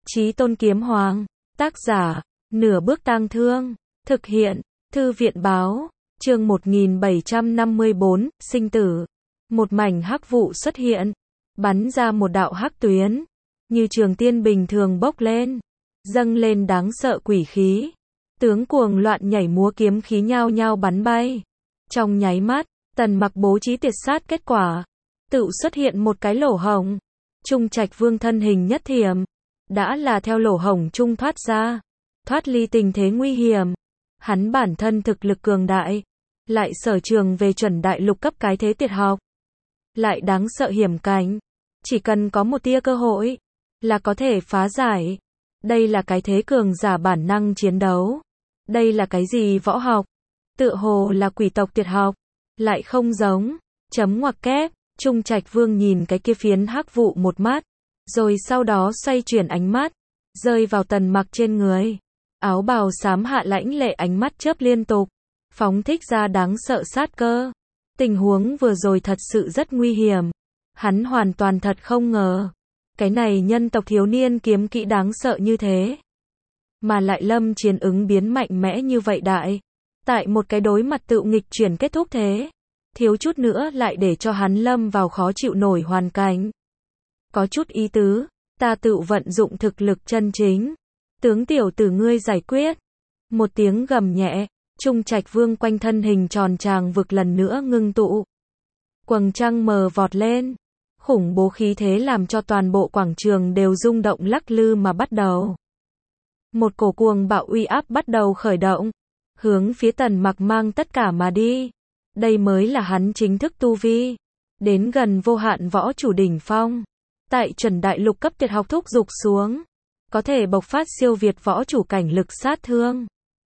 Chí Tôn Kiếm Hoàng, tác giả, Nửa Bước Tang Thương, thực hiện, Thư viện báo, chương 1754, sinh tử. Một mảnh hắc vụ xuất hiện, bắn ra một đạo hắc tuyến, như trường tiên bình thường bốc lên, dâng lên đáng sợ quỷ khí. Tướng cuồng loạn nhảy múa kiếm khí nhao nhao bắn bay. Trong nháy mắt, Tần Mặc bố trí tuyệt sát kết quả, tự xuất hiện một cái lỗ hổng. Trung Trạch Vương thân hình nhất thiểm, đã là theo lỗ hổng trung thoát ra, thoát ly tình thế nguy hiểm. Hắn bản thân thực lực cường đại, lại sở trường về chuẩn đại lục cấp cái thế tuyệt học, lại đáng sợ hiểm cảnh, chỉ cần có một tia cơ hội là có thể phá giải. Đây là cái thế cường giả bản năng chiến đấu. Đây là cái gì võ học? Tựa hồ là quỷ tộc tuyệt học, lại không giống. Chấm ngoặc kép, Trung Trạch Vương nhìn cái kia phiến hắc vụ một mắt, rồi sau đó xoay chuyển ánh mắt, rơi vào Tần Mặc trên người. Áo bào xám hạ lãnh lệ ánh mắt chớp liên tục, phóng thích ra đáng sợ sát cơ. Tình huống vừa rồi thật sự rất nguy hiểm. Hắn hoàn toàn thật không ngờ, cái này nhân tộc thiếu niên kiếm kỹ đáng sợ như thế, mà lại lâm chiến ứng biến mạnh mẽ như vậy đại. Tại một cái đối mặt tự nghịch chuyển kết thúc thế, thiếu chút nữa lại để cho hắn lâm vào khó chịu nổi hoàn cảnh. Có chút ý tứ, ta tự vận dụng thực lực chân chính. Tướng tiểu tử ngươi giải quyết. Một tiếng gầm nhẹ, Trung Trạch Vương quanh thân hình tròn tràng vực lần nữa ngưng tụ. Quầng trăng mờ vọt lên, khủng bố khí thế làm cho toàn bộ quảng trường đều rung động lắc lư mà bắt đầu. Một cổ cuồng bạo uy áp bắt đầu khởi động, hướng phía Tần Mặc mang tất cả mà đi. Đây mới là hắn chính thức tu vi, đến gần vô hạn võ chủ đỉnh phong. Tại chuẩn đại lục cấp tuyệt học thúc dục xuống, có thể bộc phát siêu việt võ chủ cảnh lực sát thương.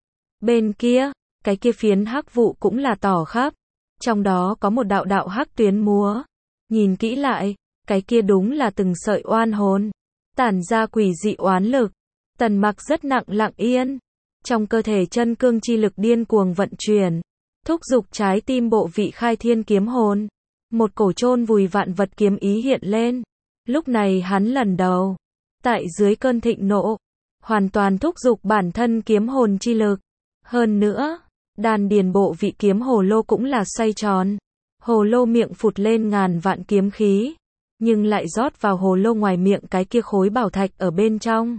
Bên kia, cái kia phiến hắc vụ cũng là tỏ khắp, trong đó có một đạo đạo hắc tuyến múa. Nhìn kỹ lại, cái kia đúng là từng sợi oan hồn, tản ra quỷ dị oán lực. Tần Mặc rất nặng lặng yên, trong cơ thể chân cương chi lực điên cuồng vận chuyển, thúc dục trái tim bộ vị khai thiên kiếm hồn. Một cổ chôn vùi vạn vật kiếm ý hiện lên. Lúc này hắn lần đầu, tại dưới cơn thịnh nộ, hoàn toàn thúc dục bản thân kiếm hồn chi lực. Hơn nữa, đan điền bộ vị kiếm hồ lô cũng là xoay tròn. Hồ lô miệng phụt lên ngàn vạn kiếm khí, nhưng lại rót vào hồ lô ngoài miệng cái kia khối bảo thạch ở bên trong.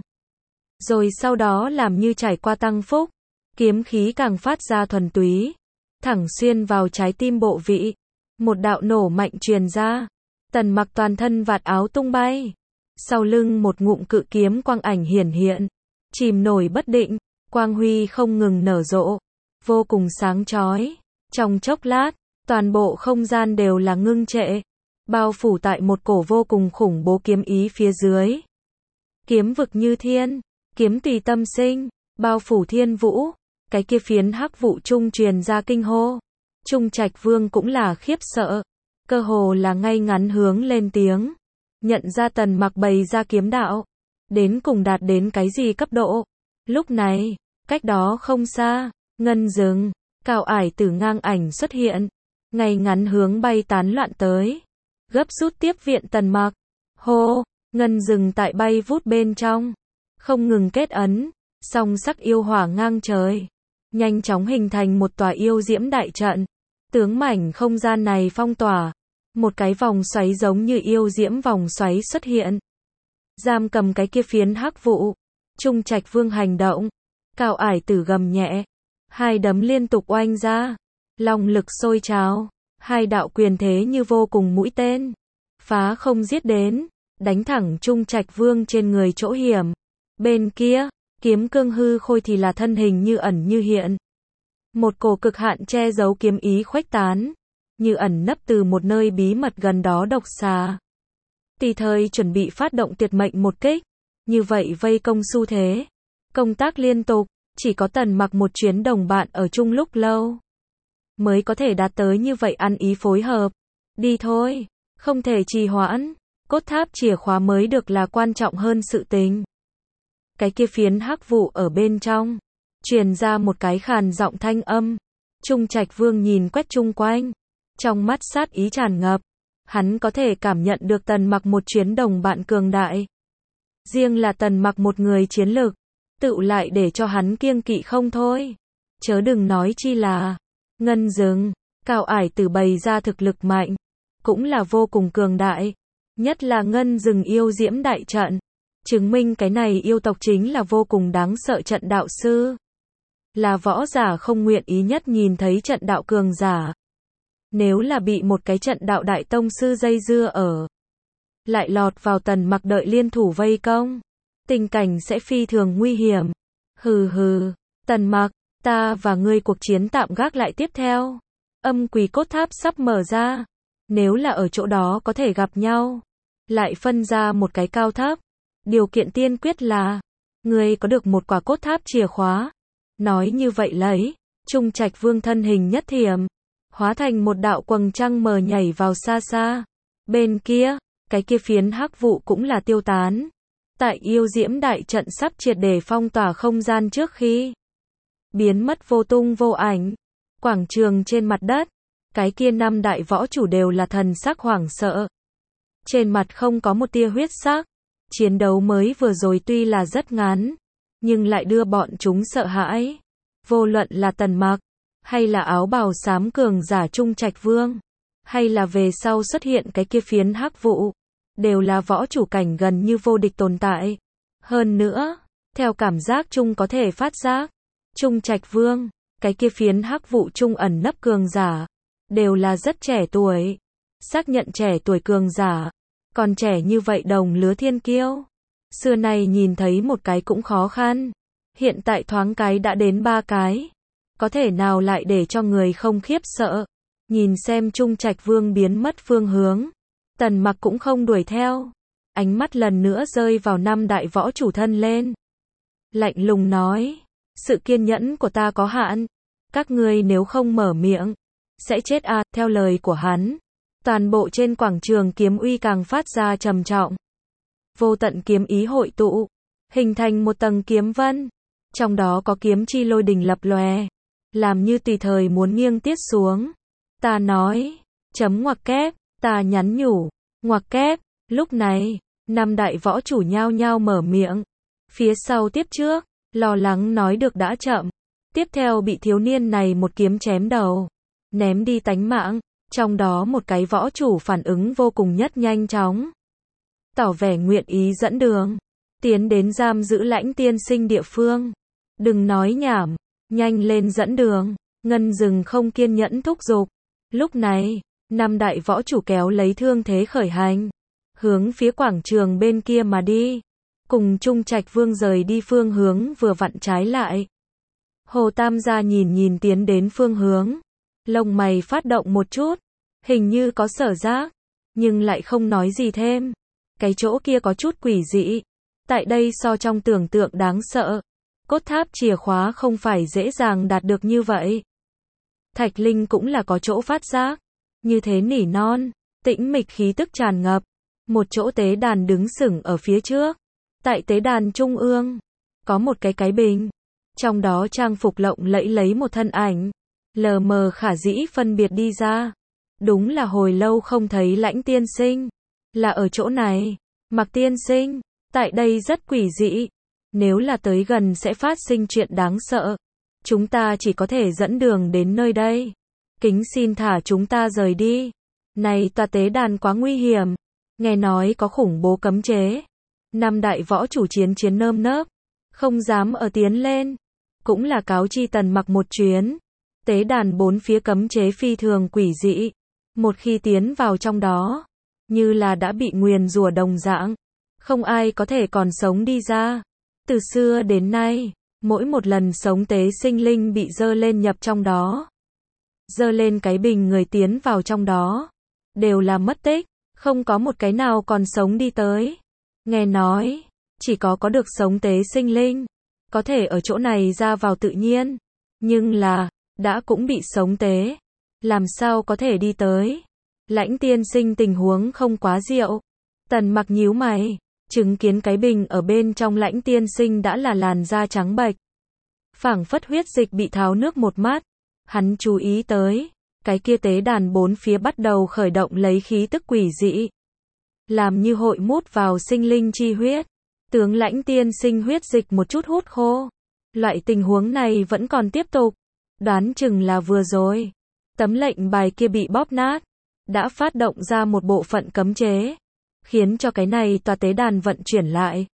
Rồi sau đó làm như trải qua tăng phúc, kiếm khí càng phát ra thuần túy, thẳng xuyên vào trái tim bộ vị. Một đạo nổ mạnh truyền ra, Tần Mặc toàn thân vạt áo tung bay. Sau lưng một ngụm cự kiếm quang ảnh hiển hiện, chìm nổi bất định, quang huy không ngừng nở rộ, vô cùng sáng chói. Trong chốc lát, toàn bộ không gian đều là ngưng trệ, bao phủ tại một cổ vô cùng khủng bố kiếm ý phía dưới. Kiếm vực như thiên, kiếm tùy tâm sinh, bao phủ thiên vũ. Cái kia phiến hắc vụ trung truyền ra kinh hô. Trung Trạch Vương cũng là khiếp sợ, cơ hồ là ngay ngắn hướng lên tiếng, nhận ra Tần Mặc bày ra kiếm đạo, đến cùng đạt đến cái gì cấp độ. Lúc này, cách đó không xa, ngân rừng, cao ải tử ngang ảnh xuất hiện, ngay ngắn hướng bay tán loạn tới, gấp rút tiếp viện Tần Mặc. Hô, ngân rừng tại bay vút bên trong, không ngừng kết ấn, song sắc yêu hỏa ngang trời, nhanh chóng hình thành một tòa yêu diễm đại trận. Tướng mảnh không gian này phong tỏa, một cái vòng xoáy giống như yêu diễm vòng xoáy xuất hiện, giam cầm cái kia phiến hắc vụ. Trung Trạch Vương hành động, cao ải tử gầm nhẹ, hai đấm liên tục oanh ra, long lực sôi trào, hai đạo quyền thế như vô cùng mũi tên, phá không giết đến, đánh thẳng Trung Trạch Vương trên người chỗ hiểm. Bên kia, kiếm cương hư khôi thì là thân hình như ẩn như hiện, một cổ cực hạn che giấu kiếm ý khuếch tán, như ẩn nấp từ một nơi bí mật gần đó độc xà. Tùy thời chuẩn bị phát động tuyệt mệnh một kích, như vậy vây công xu thế, công tác liên tục, chỉ có Tần Mặc một chuyến đồng bạn ở chung lúc lâu, mới có thể đạt tới như vậy ăn ý phối hợp. Đi thôi, không thể trì hoãn, cốt tháp chìa khóa mới được là quan trọng hơn sự tình. Cái kia phiến hắc vụ ở bên trong, truyền ra một cái khàn giọng thanh âm. Trung Trạch Vương nhìn quét chung quanh, trong mắt sát ý tràn ngập, hắn có thể cảm nhận được Tần Mặc một chuyến đồng bạn cường đại. Riêng là Tần Mặc một người chiến lực, tựu lại để cho hắn kiêng kỵ không thôi. Chớ đừng nói chi là Ngân Rừng, Cao Ải Tử bày ra thực lực mạnh, cũng là vô cùng cường đại. Nhất là Ngân Rừng yêu diễm đại trận, chứng minh cái này yêu tộc chính là vô cùng đáng sợ trận đạo sư. Là võ giả không nguyện ý nhất nhìn thấy trận đạo cường giả. Nếu là bị một cái trận đạo đại tông sư dây dưa ở, lại lọt vào Tần Mặc đợi liên thủ vây công, tình cảnh sẽ phi thường nguy hiểm. Hừ hừ, Tần Mặc, ta và ngươi cuộc chiến tạm gác lại tiếp theo. Âm Quỷ Cốt Tháp sắp mở ra, nếu là ở chỗ đó có thể gặp nhau, lại phân ra một cái cao thấp. Điều kiện tiên quyết là ngươi có được một quả cốt tháp chìa khóa. Nói như vậy lấy, Trung Trạch Vương thân hình nhất thiểm, hóa thành một đạo quầng trăng mờ nhảy vào xa xa. Bên kia, cái kia phiến hắc vụ cũng là tiêu tán. Tại yêu diễm đại trận sắp triệt để phong tỏa không gian trước khi biến mất vô tung vô ảnh. Quảng trường trên mặt đất, cái kia 5 đại võ chủ đều là thần sắc hoảng sợ. Trên mặt không có một tia huyết sắc. Chiến đấu mới vừa rồi tuy là rất ngắn, nhưng lại đưa bọn chúng sợ hãi. Vô luận là Tần Mặc, hay là áo bào xám cường giả Trung Trạch Vương, hay là về sau xuất hiện cái kia phiến hắc vụ, đều là võ chủ cảnh gần như vô địch tồn tại. Hơn nữa, theo cảm giác chung có thể phát giác, Trung Trạch Vương, cái kia phiến hắc vụ trung ẩn nấp cường giả, đều là rất trẻ tuổi. Xác nhận trẻ tuổi cường giả, còn trẻ như vậy đồng lứa thiên kiêu, xưa nay nhìn thấy một cái cũng khó khăn. Hiện tại thoáng cái đã đến 3 cái, có thể nào lại để cho người không khiếp sợ. Nhìn xem Trung Trạch Vương biến mất phương hướng, Tần Mặc cũng không đuổi theo, ánh mắt lần nữa rơi vào 5 đại võ chủ thân lên. Lạnh lùng nói, sự kiên nhẫn của ta có hạn, các ngươi nếu không mở miệng, sẽ chết à. Theo lời của hắn, toàn bộ trên quảng trường kiếm uy càng phát ra trầm trọng. Vô tận kiếm ý hội tụ, hình thành một tầng kiếm vân, trong đó có kiếm chi lôi đình lập lòe, làm như tùy thời muốn nghiêng tiết xuống. Ta nói, chấm ngoặc kép, ta nhắn nhủ, ngoặc kép. Lúc này, 5 đại võ chủ nhao nhao mở miệng, phía sau tiếp trước, lo lắng nói được đã chậm. Tiếp theo bị thiếu niên này một kiếm chém đầu, ném đi tánh mạng. Trong đó một cái võ chủ phản ứng vô cùng nhất nhanh chóng, tỏ vẻ nguyện ý dẫn đường, tiến đến giam giữ Lãnh tiên sinh địa phương. Đừng nói nhảm, nhanh lên dẫn đường. Ngân Rừng không kiên nhẫn thúc giục. Lúc này, 5 đại võ chủ kéo lấy thương thế khởi hành, hướng phía quảng trường bên kia mà đi, cùng Trung Trạch Vương rời đi phương hướng vừa vặn trái lại. Hồ Tam gia nhìn nhìn tiến đến phương hướng, lông mày phát động một chút, hình như có sở giác, nhưng lại không nói gì thêm. Cái chỗ kia có chút quỷ dị, tại đây so trong tưởng tượng đáng sợ. Cốt tháp chìa khóa không phải dễ dàng đạt được như vậy. Thạch Linh cũng là có chỗ phát giác, như thế nỉ non, tĩnh mịch khí tức tràn ngập. Một chỗ tế đàn đứng sừng ở phía trước, tại tế đàn trung ương, có một cái bình, trong đó trang phục lộng lẫy lấy một thân ảnh, lờ mờ khả dĩ phân biệt đi ra. Đúng là hồi lâu không thấy Lãnh tiên sinh, là ở chỗ này. Mặc tiên sinh, tại đây rất quỷ dị, nếu là tới gần sẽ phát sinh chuyện đáng sợ. Chúng ta chỉ có thể dẫn đường đến nơi đây, kính xin thả chúng ta rời đi. Này tòa tế đàn quá nguy hiểm, nghe nói có khủng bố cấm chế. 5 đại võ chủ chiến nơm nớp, không dám ở tiến lên, cũng là cáo chi Tần Mặc một chuyến. Tế đàn 4 phía cấm chế phi thường quỷ dị, một khi tiến vào trong đó, như là đã bị nguyền rủa đồng dạng, không ai có thể còn sống đi ra. Từ xưa đến nay, mỗi một lần sống tế sinh linh bị dơ lên nhập trong đó, dơ lên cái bình người tiến vào trong đó, đều là mất tích, không có một cái nào còn sống đi tới. Nghe nói, chỉ có được sống tế sinh linh, có thể ở chỗ này ra vào tự nhiên, nhưng là, đã cũng bị sống tế, làm sao có thể đi tới. Lãnh tiên sinh tình huống không quá diệu. Tần Mặc nhíu mày, chứng kiến cái bình ở bên trong Lãnh tiên sinh đã là làn da trắng bệch, phảng phất huyết dịch bị tháo nước một mắt. Hắn chú ý tới, cái kia tế đàn 4 phía bắt đầu khởi động lấy khí tức quỷ dị, làm như hội mút vào sinh linh chi huyết, Tướng lãnh tiên sinh huyết dịch một chút hút khô. Loại tình huống này vẫn còn tiếp tục. Đoán chừng là vừa rồi. Tấm lệnh bài kia bị bóp nát. Đã phát động ra một bộ phận cấm chế. Khiến cho cái này tòa tế đàn vận chuyển lại.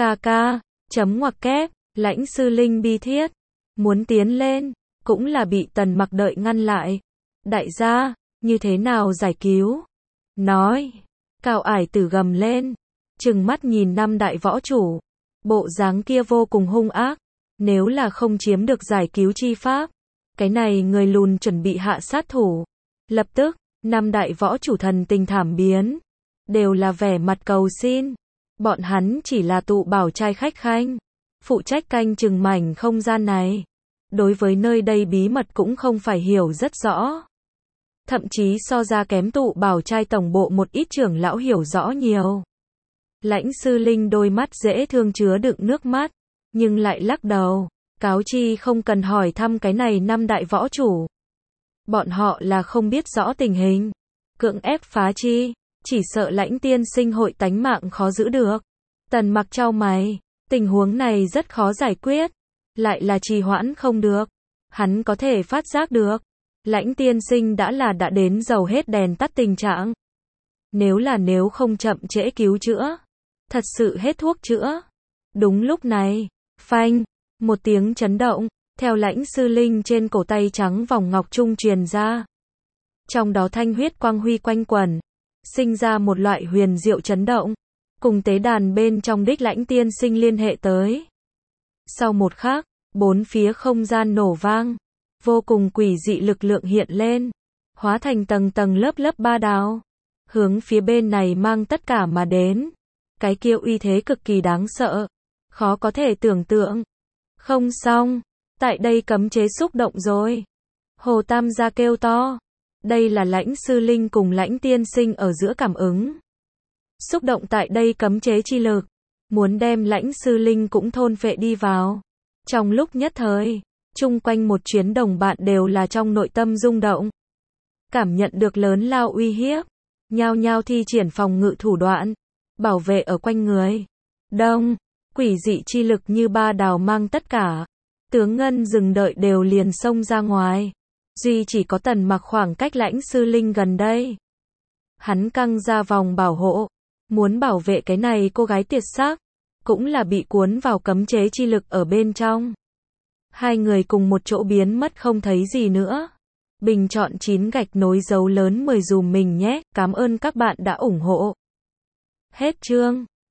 Chấm ngoặc kép, lãnh sư linh bi thiết. Muốn tiến lên, cũng là bị Tần Mặc đợi ngăn lại. Đại gia, như thế nào giải cứu? Nói. Cao Ải Tử gầm lên. Trừng mắt nhìn năm đại võ chủ. Bộ dáng kia vô cùng hung ác. Nếu là không chiếm được giải cứu chi pháp. Cái này người lùn chuẩn bị hạ sát thủ. Lập tức, năm đại võ chủ thần tình thảm biến. Đều là vẻ mặt cầu xin. Bọn hắn chỉ là tụ bảo trai khách khanh. Phụ trách canh chừng mảnh không gian này. Đối với nơi đây bí mật cũng không phải hiểu rất rõ. Thậm chí so ra kém tụ bảo trai tổng bộ một ít trưởng lão hiểu rõ nhiều. Lãnh sư linh đôi mắt dễ thương chứa đựng nước mắt. Nhưng lại lắc đầu. Cáo chi không cần hỏi thăm cái này năm đại võ chủ. Bọn họ là không biết rõ tình hình. Cưỡng ép phá chi. Chỉ sợ lãnh tiên sinh hội tánh mạng khó giữ được. Tần Mặc chau mày. Tình huống này rất khó giải quyết. Lại là trì hoãn không được. Hắn có thể phát giác được. Lãnh tiên sinh đã đến dầu hết đèn tắt tình trạng. Nếu không chậm trễ cứu chữa. Thật sự hết thuốc chữa. Đúng lúc này. Phanh. Một tiếng chấn động. Theo lãnh sư linh trên cổ tay trắng vòng ngọc trung truyền ra. Trong đó thanh huyết quang huy quanh quẩn. Sinh ra một loại huyền diệu chấn động. Cùng tế đàn bên trong đích lãnh tiên sinh liên hệ tới. Sau một khắc, bốn phía không gian nổ vang. Vô cùng quỷ dị lực lượng hiện lên. Hóa thành tầng tầng lớp ba đao. Hướng phía bên này mang tất cả mà đến. Cái kia uy thế cực kỳ đáng sợ. Khó có thể tưởng tượng. Không xong. Tại đây cấm chế xúc động rồi. Hồ Tam gia kêu to. Đây là lãnh sư linh cùng lãnh tiên sinh ở giữa cảm ứng. Xúc động tại đây cấm chế chi lực. Muốn đem lãnh sư linh cũng thôn phệ đi vào. Trong lúc nhất thời, chung quanh một chuyến đồng bạn đều là trong nội tâm rung động. Cảm nhận được lớn lao uy hiếp. Nhao nhao thi triển phòng ngự thủ đoạn. Bảo vệ ở quanh người. Đông, quỷ dị chi lực như ba đào mang tất cả. Tướng ngân dừng đợi đều liền xông ra ngoài. Duy chỉ có Tần Mặc khoảng cách lãnh sư linh gần đây. Hắn căng ra vòng bảo hộ. Muốn bảo vệ cái này cô gái tiệt xác. Cũng là bị cuốn vào cấm chế chi lực ở bên trong. Hai người cùng một chỗ biến mất không thấy gì nữa. Bình chọn 9 gạch nối dấu lớn 10 dùm mình nhé. Cảm ơn các bạn đã ủng hộ. Hết chương.